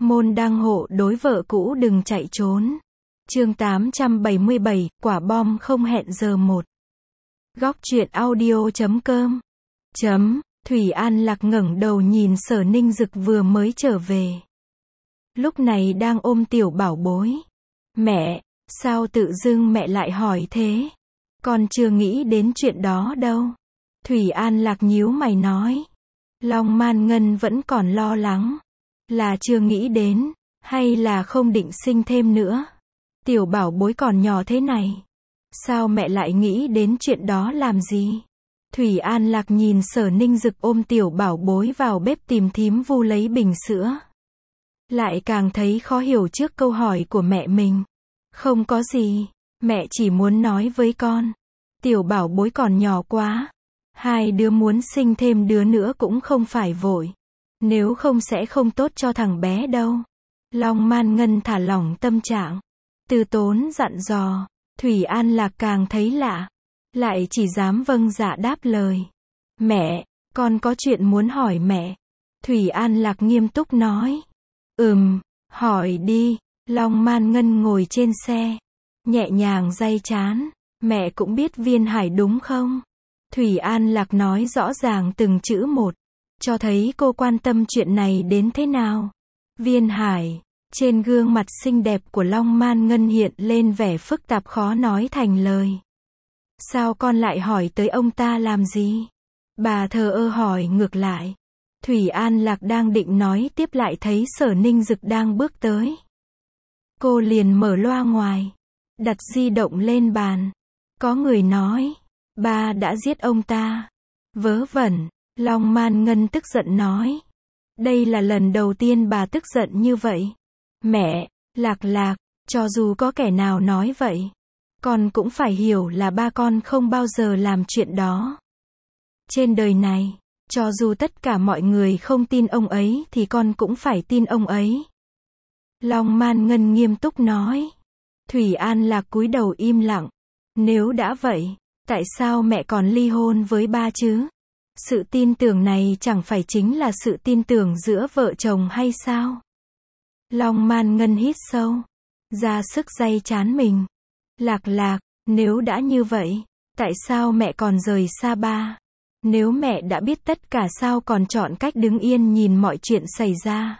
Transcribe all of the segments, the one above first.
Môn đăng hộ đối vợ cũ đừng chạy trốn. Chương 877, quả bom không hẹn giờ 1. Góc truyện audio.com. Thủy An Lạc ngẩng đầu nhìn Sở Ninh Dực vừa mới trở về. Lúc này đang ôm tiểu bảo bối. Mẹ, sao tự dưng mẹ lại hỏi thế? Con chưa nghĩ đến chuyện đó đâu. Thủy An Lạc nhíu mày nói. Long Man Ngân vẫn còn lo lắng. Là chưa nghĩ đến, hay là không định sinh thêm nữa? Tiểu bảo bối còn nhỏ thế này. Sao mẹ lại nghĩ đến chuyện đó làm gì? Thủy An Lạc nhìn Sở Ninh Dực ôm tiểu bảo bối vào bếp tìm thím Vu lấy bình sữa. Lại càng thấy khó hiểu trước câu hỏi của mẹ mình. Không có gì, mẹ chỉ muốn nói với con. Tiểu bảo bối còn nhỏ quá. Hai đứa muốn sinh thêm đứa nữa cũng không phải vội. Nếu không sẽ không tốt cho thằng bé đâu. Long Man Ngân thả lỏng tâm trạng. Từ Tốn dặn dò. Thủy An Lạc càng thấy lạ. Lại chỉ dám vâng dạ đáp lời. Mẹ, con có chuyện muốn hỏi mẹ. Thủy An Lạc nghiêm túc nói. Hỏi đi. Long Man Ngân ngồi trên xe. Nhẹ nhàng day trán. Mẹ cũng biết Viên Hải đúng không? Thủy An Lạc nói rõ ràng từng chữ một. Cho thấy cô quan tâm chuyện này đến thế nào. Viên Hải. Trên gương mặt xinh đẹp của Long Man Ngân hiện lên vẻ phức tạp khó nói thành lời. Sao con lại hỏi tới ông ta làm gì? Bà thờ ơ hỏi ngược lại. Thủy An Lạc đang định nói tiếp lại thấy Sở Ninh Dực đang bước tới. Cô liền mở loa ngoài. Đặt di động lên bàn. Có người nói. Ba đã giết ông ta. Vớ vẩn. Long Man Ngân tức giận nói. Đây là lần đầu tiên bà tức giận như vậy. Mẹ, Lạc, cho dù có kẻ nào nói vậy, con cũng phải hiểu là ba con không bao giờ làm chuyện đó. Trên đời này, cho dù tất cả mọi người không tin ông ấy thì con cũng phải tin ông ấy. Long Man Ngân nghiêm túc nói. Thủy An Lạc cúi đầu im lặng. Nếu đã vậy, tại sao mẹ còn ly hôn với ba chứ? Sự tin tưởng này chẳng phải chính là sự tin tưởng giữa vợ chồng hay sao? Long Man Ngân hít sâu, ra sức day trán mình. Lạc, nếu đã như vậy, tại sao mẹ còn rời xa ba? Nếu mẹ đã biết tất cả sao còn chọn cách đứng yên nhìn mọi chuyện xảy ra?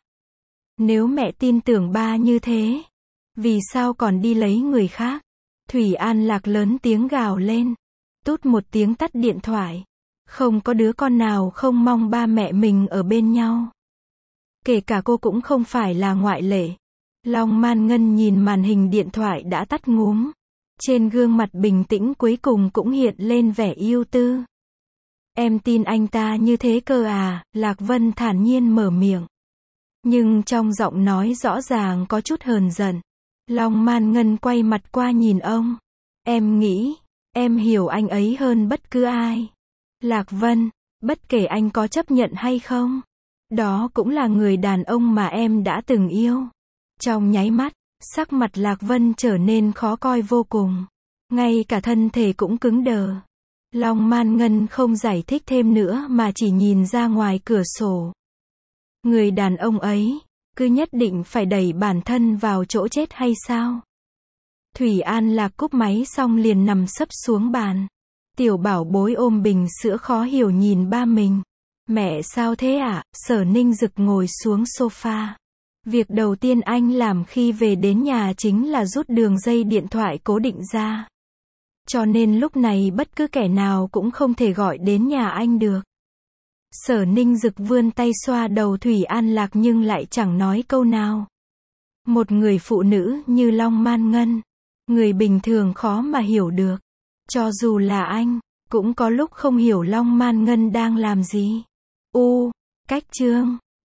Nếu mẹ tin tưởng ba như thế, vì sao còn đi lấy người khác? Thủy An Lạc lớn tiếng gào lên. Tút một tiếng tắt điện thoại. Không có đứa con nào không mong ba mẹ mình ở bên nhau. Kể cả cô cũng không phải là ngoại lệ. Long Man Ngân nhìn màn hình điện thoại đã tắt ngúm. Trên gương mặt bình tĩnh cuối cùng cũng hiện lên vẻ ưu tư. Em tin anh ta như thế cơ à? Lạc Vân thản nhiên mở miệng. Nhưng trong giọng nói rõ ràng có chút hờn giận. Long Man Ngân quay mặt qua nhìn ông. Em nghĩ, em hiểu anh ấy hơn bất cứ ai. Lạc Vân, bất kể anh có chấp nhận hay không, đó cũng là người đàn ông mà em đã từng yêu. Trong nháy mắt, sắc mặt Lạc Vân trở nên khó coi vô cùng. Ngay cả thân thể cũng cứng đờ. Long Man Ngân không giải thích thêm nữa mà chỉ nhìn ra ngoài cửa sổ. Người đàn ông ấy, cứ nhất định phải đẩy bản thân vào chỗ chết hay sao? Thủy An Lạc cúp máy xong liền nằm sấp xuống bàn. Tiểu bảo bối ôm bình sữa khó hiểu nhìn ba mình. Mẹ sao thế ạ? Sở Ninh Dực ngồi xuống sofa. Việc đầu tiên anh làm khi về đến nhà chính là rút đường dây điện thoại cố định ra. Cho nên lúc này bất cứ kẻ nào cũng không thể gọi đến nhà anh được. Sở Ninh Dực vươn tay xoa đầu Thủy An Lạc nhưng lại chẳng nói câu nào. Một người phụ nữ như Long Man Ngân, người bình thường khó mà hiểu được. Cho dù là anh, cũng có lúc không hiểu Long Man Ngân đang làm gì. Cách chương